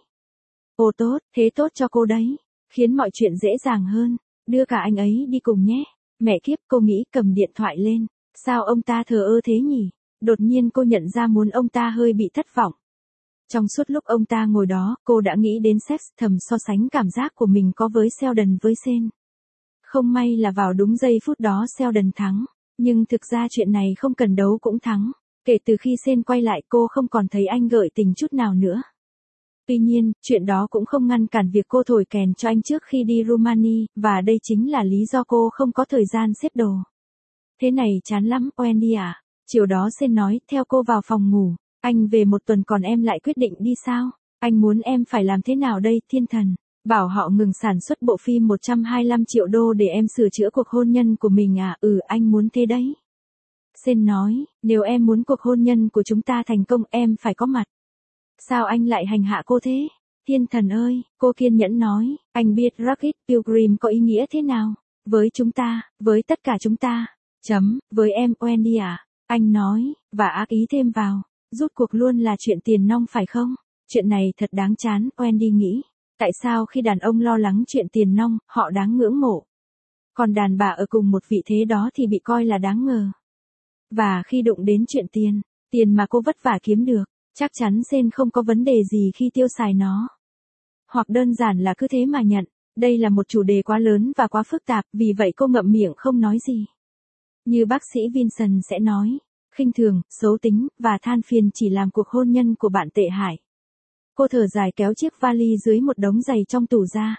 Ồ tốt, thế tốt cho cô đấy. Khiến mọi chuyện dễ dàng hơn. Đưa cả anh ấy đi cùng nhé. Mẹ kiếp, cô nghĩ cầm điện thoại lên. Sao ông ta thờ ơ thế nhỉ? Đột nhiên cô nhận ra muốn ông ta hơi bị thất vọng. Trong suốt lúc ông ta ngồi đó, cô đã nghĩ đến sex, thầm so sánh cảm giác của mình có với Sheldon với Sen. Không may là vào đúng giây phút đó Sheldon thắng. Nhưng thực ra chuyện này không cần đấu cũng thắng. Kể từ khi Sen quay lại cô không còn thấy anh gợi tình chút nào nữa. Tuy nhiên, chuyện đó cũng không ngăn cản việc cô thổi kèn cho anh trước khi đi Rumani, và đây chính là lý do cô không có thời gian xếp đồ. Thế này chán lắm, Wendy à. Chiều đó Sen nói, theo cô vào phòng ngủ. Anh về một tuần còn em lại quyết định đi sao? Anh muốn em phải làm thế nào đây, thiên thần? Bảo họ ngừng sản xuất bộ phim một trăm hai mươi lăm triệu đô để em sửa chữa cuộc hôn nhân của mình à? Ừ, anh muốn thế đấy. Sen nói, nếu em muốn cuộc hôn nhân của chúng ta thành công em phải có mặt. Sao anh lại hành hạ cô thế? Thiên thần ơi, cô kiên nhẫn nói, anh biết Rocket Pilgrim có ý nghĩa thế nào? Với chúng ta, với tất cả chúng ta. Chấm, với em Wendy à? Anh nói, và ác ý thêm vào, rút cuộc luôn là chuyện tiền nong phải không? Chuyện này thật đáng chán, Wendy nghĩ. Tại sao khi đàn ông lo lắng chuyện tiền nong, họ đáng ngưỡng mộ? Còn đàn bà ở cùng một vị thế đó thì bị coi là đáng ngờ. Và khi đụng đến chuyện tiền, tiền mà cô vất vả kiếm được, chắc chắn Sen không có vấn đề gì khi tiêu xài nó. Hoặc đơn giản là cứ thế mà nhận, đây là một chủ đề quá lớn và quá phức tạp, vì vậy cô ngậm miệng không nói gì. Như bác sĩ Vincent sẽ nói, khinh thường, xấu tính, và than phiền chỉ làm cuộc hôn nhân của bạn tệ hại. Cô thở dài kéo chiếc vali dưới một đống giày trong tủ ra.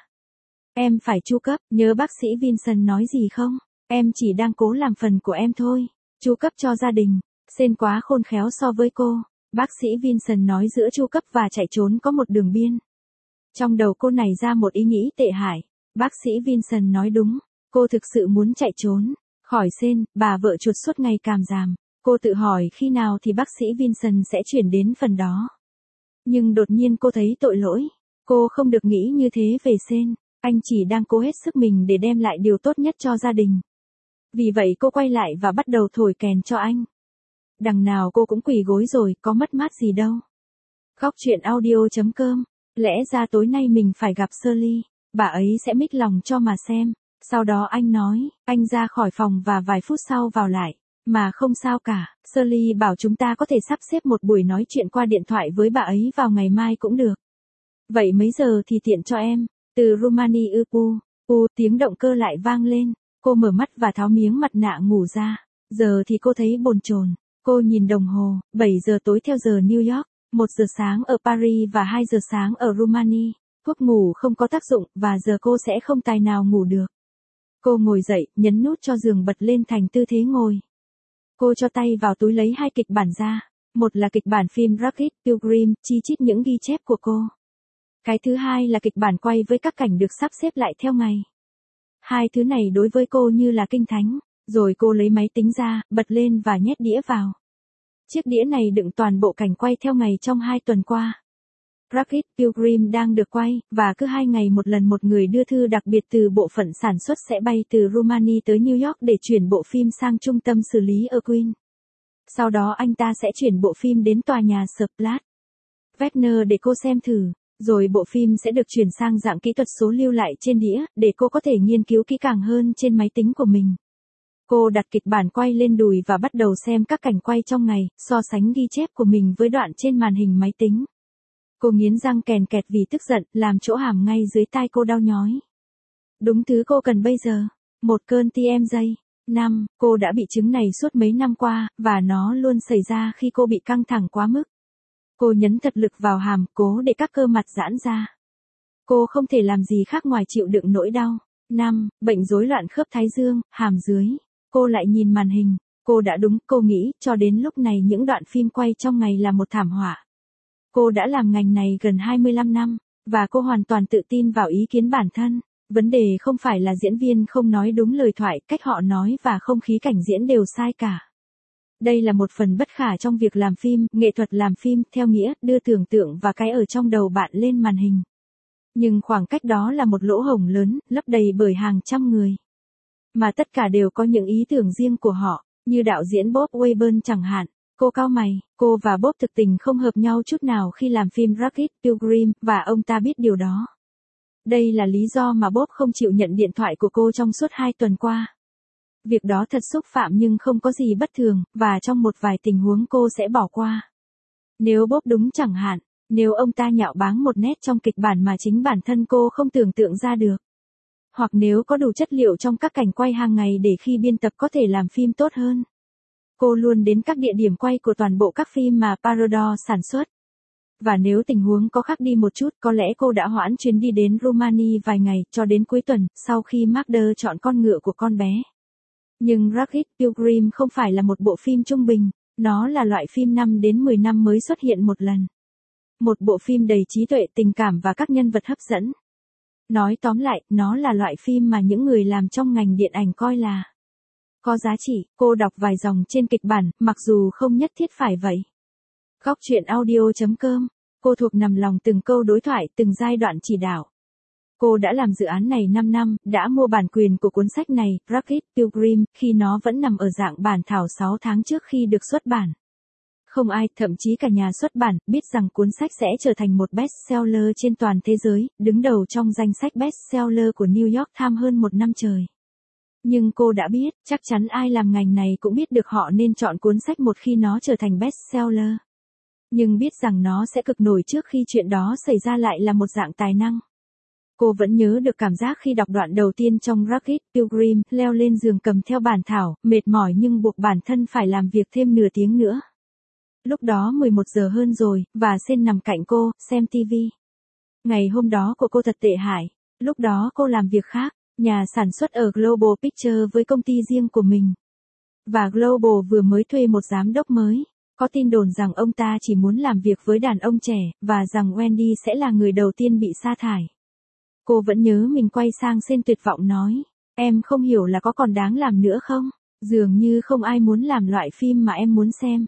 Em phải chu cấp, nhớ bác sĩ Vincent nói gì không? Em chỉ đang cố làm phần của em thôi. Chu cấp cho gia đình. Sen quá khôn khéo so với cô. Bác sĩ Vincent nói giữa chu cấp và chạy trốn có một đường biên. Trong đầu cô nảy ra một ý nghĩ tệ hại. Bác sĩ Vincent nói đúng. Cô thực sự muốn chạy trốn. Khỏi Sen, bà vợ chuột suốt ngày càm ràm. Cô tự hỏi khi nào thì bác sĩ Vincent sẽ chuyển đến phần đó. Nhưng đột nhiên cô thấy tội lỗi. Cô không được nghĩ như thế về Sen. Anh chỉ đang cố hết sức mình để đem lại điều tốt nhất cho gia đình. Vì vậy cô quay lại và bắt đầu thổi kèn cho anh. Đằng nào cô cũng quỳ gối rồi, có mất mát gì đâu. Góc truyện audio chấm com. Lẽ ra tối nay mình phải gặp Shirley. Bà ấy sẽ mích lòng cho mà xem. Sau đó anh nói, anh ra khỏi phòng và vài phút sau vào lại. Mà không sao cả, Shirley bảo chúng ta có thể sắp xếp một buổi nói chuyện qua điện thoại với bà ấy vào ngày mai cũng được. Vậy mấy giờ thì tiện cho em? Từ Rumani Upu, u tiếng động cơ lại vang lên. Cô mở mắt và tháo miếng mặt nạ ngủ ra. Giờ thì cô thấy bồn chồn. Cô nhìn đồng hồ, bảy giờ tối theo giờ New York, một giờ sáng ở Paris và hai giờ sáng ở Rumani. Thuốc ngủ không có tác dụng và giờ cô sẽ không tài nào ngủ được. Cô ngồi dậy, nhấn nút cho giường bật lên thành tư thế ngồi. Cô cho tay vào túi lấy hai kịch bản ra. Một là kịch bản phim Rocket Pilgrim, chi chít những ghi chép của cô. Cái thứ hai là kịch bản quay với các cảnh được sắp xếp lại theo ngày. Hai thứ này đối với cô như là kinh thánh. Rồi cô lấy máy tính ra, bật lên và nhét đĩa vào. Chiếc đĩa này đựng toàn bộ cảnh quay theo ngày trong hai tuần qua. Rocket Pilgrim đang được quay, và cứ hai ngày một lần một người đưa thư đặc biệt từ bộ phận sản xuất sẽ bay từ Rumani tới New York để chuyển bộ phim sang trung tâm xử lý ở Queen. Sau đó anh ta sẽ chuyển bộ phim đến tòa nhà Splash Wagner để cô xem thử. Rồi bộ phim sẽ được chuyển sang dạng kỹ thuật số lưu lại trên đĩa, để cô có thể nghiên cứu kỹ càng hơn trên máy tính của mình. Cô đặt kịch bản quay lên đùi và bắt đầu xem các cảnh quay trong ngày, so sánh ghi chép của mình với đoạn trên màn hình máy tính. Cô nghiến răng kèn kẹt vì tức giận, làm chỗ hàm ngay dưới tai cô đau nhói. Đúng thứ cô cần bây giờ. Một cơn tê em dây. Năm, cô đã bị chứng này suốt mấy năm qua, và nó luôn xảy ra khi cô bị căng thẳng quá mức. Cô nhấn thật lực vào hàm, cố để các cơ mặt giãn ra. Cô không thể làm gì khác ngoài chịu đựng nỗi đau. Năm, bệnh rối loạn khớp thái dương, hàm dưới. Cô lại nhìn màn hình. Cô đã đúng, cô nghĩ, cho đến lúc này những đoạn phim quay trong ngày là một thảm họa. Cô đã làm ngành này gần hai mươi lăm năm, và cô hoàn toàn tự tin vào ý kiến bản thân. Vấn đề không phải là diễn viên không nói đúng lời thoại, cách họ nói và không khí cảnh diễn đều sai cả. Đây là một phần bất khả trong việc làm phim, nghệ thuật làm phim, theo nghĩa, đưa tưởng tượng và cái ở trong đầu bạn lên màn hình. Nhưng khoảng cách đó là một lỗ hổng lớn, lấp đầy bởi hàng trăm người. Mà tất cả đều có những ý tưởng riêng của họ, như đạo diễn Bob Wayburn chẳng hạn. Cô cau mày, cô và Bob thực tình không hợp nhau chút nào khi làm phim Rocket Pilgrim, và ông ta biết điều đó. Đây là lý do mà Bob không chịu nhận điện thoại của cô trong suốt hai tuần qua. Việc đó thật xúc phạm nhưng không có gì bất thường, và trong một vài tình huống cô sẽ bỏ qua. Nếu Bob đúng chẳng hạn, nếu ông ta nhạo báng một nét trong kịch bản mà chính bản thân cô không tưởng tượng ra được. Hoặc nếu có đủ chất liệu trong các cảnh quay hàng ngày để khi biên tập có thể làm phim tốt hơn. Cô luôn đến các địa điểm quay của toàn bộ các phim mà Parador sản xuất. Và nếu tình huống có khác đi một chút, có lẽ cô đã hoãn chuyến đi đến Rumani vài ngày, cho đến cuối tuần, sau khi Magda chọn con ngựa của con bé. Nhưng Rocket Pilgrim không phải là một bộ phim trung bình, nó là loại phim năm đến mười năm mới xuất hiện một lần. Một bộ phim đầy trí tuệ, tình cảm và các nhân vật hấp dẫn. Nói tóm lại, nó là loại phim mà những người làm trong ngành điện ảnh coi là có giá trị. Cô đọc vài dòng trên kịch bản, mặc dù không nhất thiết phải vậy. Góc truyện audio.com. Cô thuộc nằm lòng từng câu đối thoại, từng giai đoạn chỉ đạo. Cô đã làm dự án này năm năm, đã mua bản quyền của cuốn sách này, Rocket Pilgrim, khi nó vẫn nằm ở dạng bản thảo sáu tháng trước khi được xuất bản. Không ai, thậm chí cả nhà xuất bản, biết rằng cuốn sách sẽ trở thành một bestseller trên toàn thế giới, đứng đầu trong danh sách bestseller của New York Times hơn một năm trời. Nhưng cô đã biết, chắc chắn ai làm ngành này cũng biết được họ nên chọn cuốn sách một khi nó trở thành bestseller. Nhưng biết rằng nó sẽ cực nổi trước khi chuyện đó xảy ra lại là một dạng tài năng. Cô vẫn nhớ được cảm giác khi đọc đoạn đầu tiên trong Rocket Pilgrim, leo lên giường cầm theo bản thảo, mệt mỏi nhưng buộc bản thân phải làm việc thêm nửa tiếng nữa. Lúc đó mười một giờ hơn rồi, và Sen nằm cạnh cô, xem ti vi. Ngày hôm đó của cô thật tệ hại. Lúc đó cô làm việc khác, nhà sản xuất ở Global Pictures với công ty riêng của mình. Và Global vừa mới thuê một giám đốc mới. Có tin đồn rằng ông ta chỉ muốn làm việc với đàn ông trẻ, và rằng Wendy sẽ là người đầu tiên bị sa thải. Cô vẫn nhớ mình quay sang Sen tuyệt vọng nói, em không hiểu là có còn đáng làm nữa không? Dường như không ai muốn làm loại phim mà em muốn xem.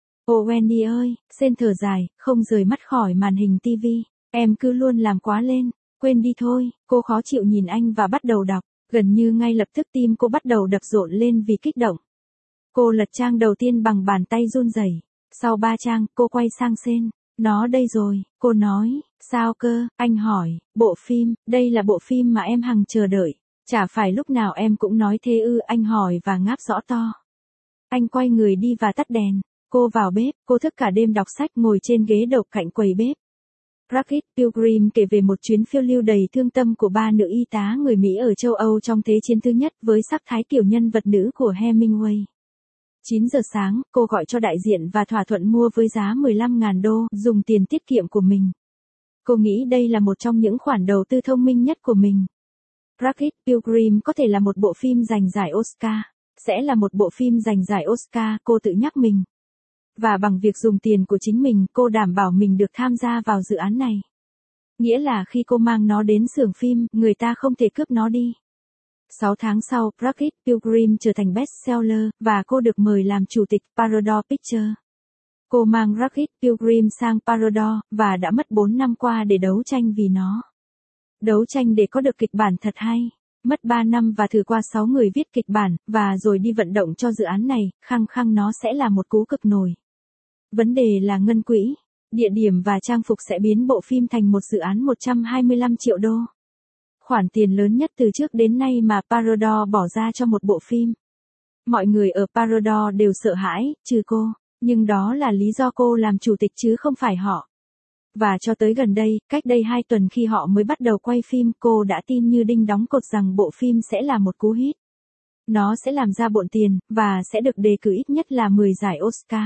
Ô Wendy ơi, Sen thở dài, không rời mắt khỏi màn hình ti vi. Em cứ luôn làm quá lên, quên đi thôi. Cô khó chịu nhìn anh và bắt đầu đọc, gần như ngay lập tức tim cô bắt đầu đập rộn lên vì kích động. Cô lật trang đầu tiên bằng bàn tay run rẩy. Sau ba trang, cô quay sang Sen. Nó đây rồi, cô nói, sao cơ, anh hỏi, bộ phim, đây là bộ phim mà em hằng chờ đợi. Chả phải lúc nào em cũng nói thế ư, anh hỏi và ngáp rõ to. Anh quay người đi và tắt đèn. Cô vào bếp, cô thức cả đêm đọc sách ngồi trên ghế độc cạnh quầy bếp. Rocket Pilgrim kể về một chuyến phiêu lưu đầy thương tâm của ba nữ y tá người Mỹ ở châu Âu trong Thế chiến thứ nhất với sắc thái kiểu nhân vật nữ của Hemingway. chín giờ sáng, cô gọi cho đại diện và thỏa thuận mua với giá mười lăm nghìn đô, dùng tiền tiết kiệm của mình. Cô nghĩ đây là một trong những khoản đầu tư thông minh nhất của mình. Rocket Pilgrim có thể là một bộ phim giành giải Oscar. Sẽ là một bộ phim giành giải Oscar, cô tự nhắc mình. Và bằng việc dùng tiền của chính mình, cô đảm bảo mình được tham gia vào dự án này. Nghĩa là khi cô mang nó đến xưởng phim, người ta không thể cướp nó đi. sáu tháng sau, Rocket Pilgrim trở thành bestseller, và cô được mời làm chủ tịch Paradise Pictures. Cô mang Rocket Pilgrim sang Paradise, và đã mất bốn năm qua để đấu tranh vì nó. Đấu tranh để có được kịch bản thật hay. Mất ba năm và thử qua sáu người viết kịch bản, và rồi đi vận động cho dự án này, khăng khăng nó sẽ là một cú cực nổi. Vấn đề là ngân quỹ, địa điểm và trang phục sẽ biến bộ phim thành một dự án một trăm hai mươi lăm triệu đô. Khoản tiền lớn nhất từ trước đến nay mà Paradise bỏ ra cho một bộ phim. Mọi người ở Paradise đều sợ hãi, trừ cô, nhưng đó là lý do cô làm chủ tịch chứ không phải họ. Và cho tới gần đây, cách đây hai tuần khi họ mới bắt đầu quay phim, cô đã tin như đinh đóng cột rằng bộ phim sẽ là một cú hit. Nó sẽ làm ra bộn tiền, và sẽ được đề cử ít nhất là mười giải Oscar.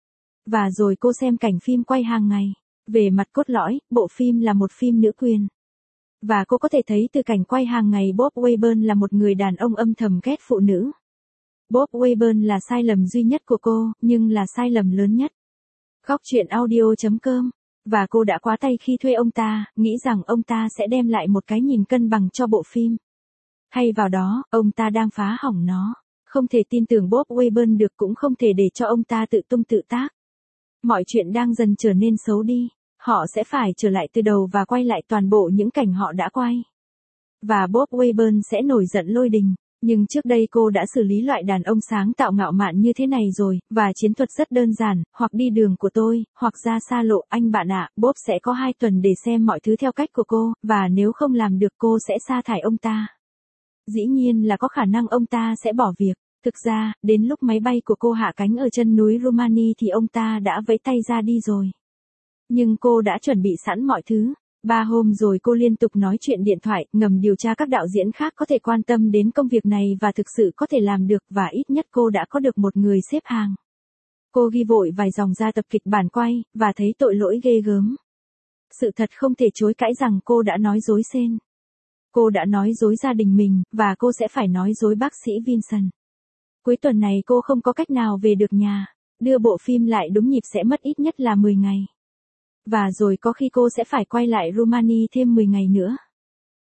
Và rồi cô xem cảnh phim quay hàng ngày. Về mặt cốt lõi, bộ phim là một phim nữ quyền. Và cô có thể thấy từ cảnh quay hàng ngày Bob Wayburn là một người đàn ông âm thầm ghét phụ nữ. Bob Wayburn là sai lầm duy nhất của cô, nhưng là sai lầm lớn nhất. Góc truyện audio.com. Và cô đã quá tay khi thuê ông ta, nghĩ rằng ông ta sẽ đem lại một cái nhìn cân bằng cho bộ phim. Hay vào đó, ông ta đang phá hỏng nó. Không thể tin tưởng Bob Wayburn được, cũng không thể để cho ông ta tự tung tự tác. Mọi chuyện đang dần trở nên xấu đi. Họ sẽ phải trở lại từ đầu và quay lại toàn bộ những cảnh họ đã quay. Và Bob Wayburn sẽ nổi giận lôi đình. Nhưng trước đây cô đã xử lý loại đàn ông sáng tạo ngạo mạn như thế này rồi, và chiến thuật rất đơn giản, hoặc đi đường của tôi, hoặc ra xa lộ. Anh bạn ạ, Bob sẽ có hai tuần để xem mọi thứ theo cách của cô, và nếu không làm được cô sẽ sa thải ông ta. Dĩ nhiên là có khả năng ông ta sẽ bỏ việc. Thực ra, đến lúc máy bay của cô hạ cánh ở chân núi Rumani thì ông ta đã vẫy tay ra đi rồi. Nhưng cô đã chuẩn bị sẵn mọi thứ. Ba hôm rồi cô liên tục nói chuyện điện thoại, ngầm điều tra các đạo diễn khác có thể quan tâm đến công việc này và thực sự có thể làm được, và ít nhất cô đã có được một người xếp hàng. Cô ghi vội vài dòng ra tập kịch bản quay, và thấy tội lỗi ghê gớm. Sự thật không thể chối cãi rằng cô đã nói dối Sen. Cô đã nói dối gia đình mình, và cô sẽ phải nói dối bác sĩ Vincent. Cuối tuần này cô không có cách nào về được nhà. Đưa bộ phim lại đúng nhịp sẽ mất ít nhất là mười ngày. Và rồi có khi cô sẽ phải quay lại Rumani thêm mười ngày nữa.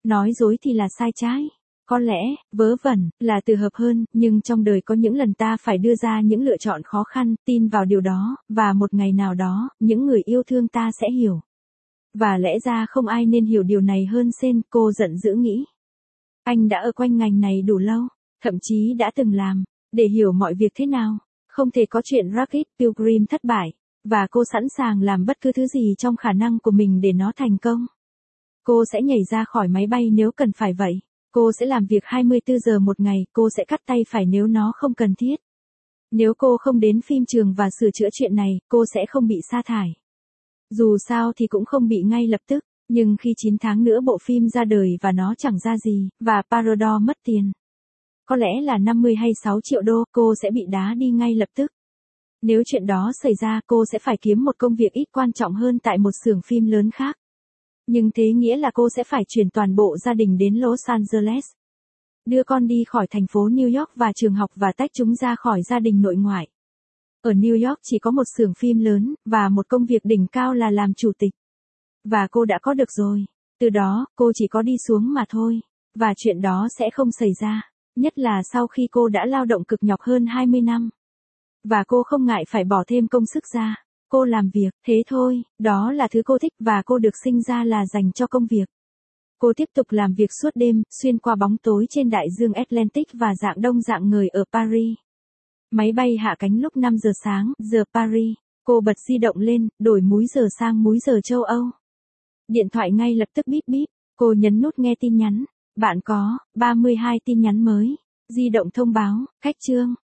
Nói dối thì là sai trái. Có lẽ, vớ vẩn, là từ hợp hơn, nhưng trong đời có những lần ta phải đưa ra những lựa chọn khó khăn, tin vào điều đó, và một ngày nào đó, những người yêu thương ta sẽ hiểu. Và lẽ ra không ai nên hiểu điều này hơn Sen, cô giận dữ nghĩ. Anh đã ở quanh ngành này đủ lâu, thậm chí đã từng làm, để hiểu mọi việc thế nào. Không thể có chuyện Rocket Pilgrim thất bại, và cô sẵn sàng làm bất cứ thứ gì trong khả năng của mình để nó thành công. Cô sẽ nhảy ra khỏi máy bay nếu cần phải vậy. Cô sẽ làm việc hai mươi tư giờ một ngày, cô sẽ cắt tay phải nếu nó không cần thiết. Nếu cô không đến phim trường và sửa chữa chuyện này, cô sẽ không bị sa thải. Dù sao thì cũng không bị ngay lập tức, nhưng khi chín tháng nữa bộ phim ra đời và nó chẳng ra gì, và Parador mất tiền. Có lẽ là năm mươi hay sáu triệu đô, cô sẽ bị đá đi ngay lập tức. Nếu chuyện đó xảy ra, cô sẽ phải kiếm một công việc ít quan trọng hơn tại một xưởng phim lớn khác. Nhưng thế nghĩa là cô sẽ phải chuyển toàn bộ gia đình đến Los Angeles. Đưa con đi khỏi thành phố New York và trường học và tách chúng ra khỏi gia đình nội ngoại. Ở New York chỉ có một xưởng phim lớn, và một công việc đỉnh cao là làm chủ tịch. Và cô đã có được rồi. Từ đó, cô chỉ có đi xuống mà thôi. Và chuyện đó sẽ không xảy ra. Nhất là sau khi cô đã lao động cực nhọc hơn hai mươi năm. Và cô không ngại phải bỏ thêm công sức ra. Cô làm việc, thế thôi, đó là thứ cô thích và cô được sinh ra là dành cho công việc. Cô tiếp tục làm việc suốt đêm, xuyên qua bóng tối trên đại dương Atlantic và dạng đông dạng người ở Paris. Máy bay hạ cánh lúc năm giờ sáng, giờ Paris. Cô bật di động lên, đổi múi giờ sang múi giờ châu Âu. Điện thoại ngay lập tức bíp bíp. Cô nhấn nút nghe tin nhắn. Bạn có ba mươi hai tin nhắn mới. Di động thông báo, cách chương.